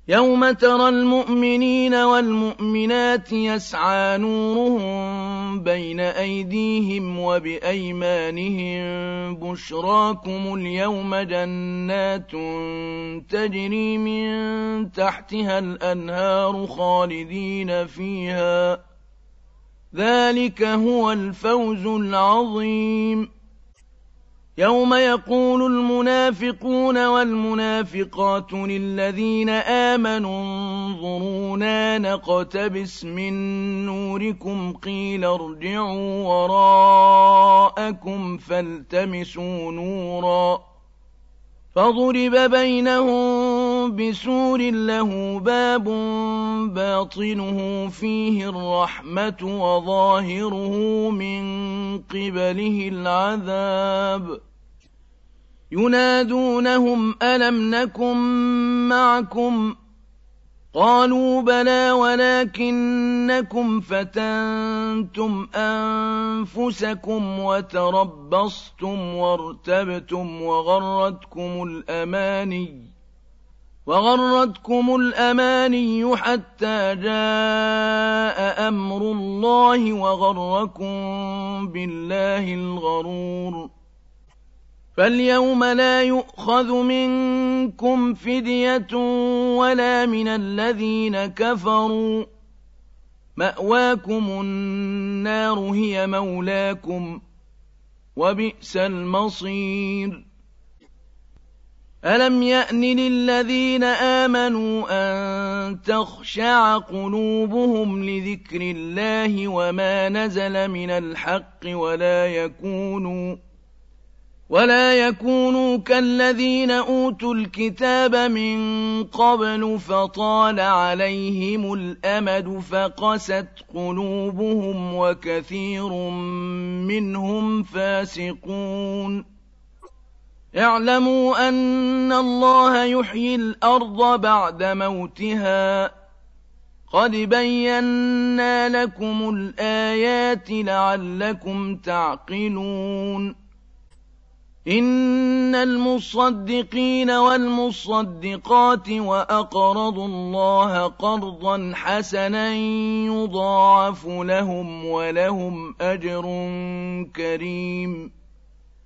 يوم ترى المؤمنين والمؤمنات يسعى نورهم بين أيديهم وبأيمانهم بشراكم اليوم جنات تجري من تحتها الأنهار خالدين فيها ذلك هو الفوز العظيم يوم يقول المنافقون والمنافقات للذين آمنوا انظرونا نقتبس من نوركم قيل ارجعوا وراءكم فالتمسوا نورا فضرب بينهم بسور له باب باطنه فيه الرحمة وظاهره من قبله العذاب ينادونهم ألم نكن معكم قالوا بلى ولكنكم فتنتم أنفسكم وتربصتم وارتبتم وغرتكم الأماني حتى جاء أمر الله وغركم بالله الغرور فاليوم لا يؤخذ منكم فدية ولا من الذين كفروا مأواكم النار هي مولاكم وبئس المصير ألم يأن للذين آمنوا أن تخشع قلوبهم لذكر الله وما نزل من الحق ولا يكونوا كالذين أوتوا الكتاب من قبل فطال عليهم الأمد فقست قلوبهم وكثير منهم فاسقون اعلموا أن الله يحيي الأرض بعد موتها قد بينا لكم الآيات لعلكم تعقلون إن المصدقين والمصدقات وأقرضوا الله قرضا حسنا يضاعف لهم ولهم أجر كريم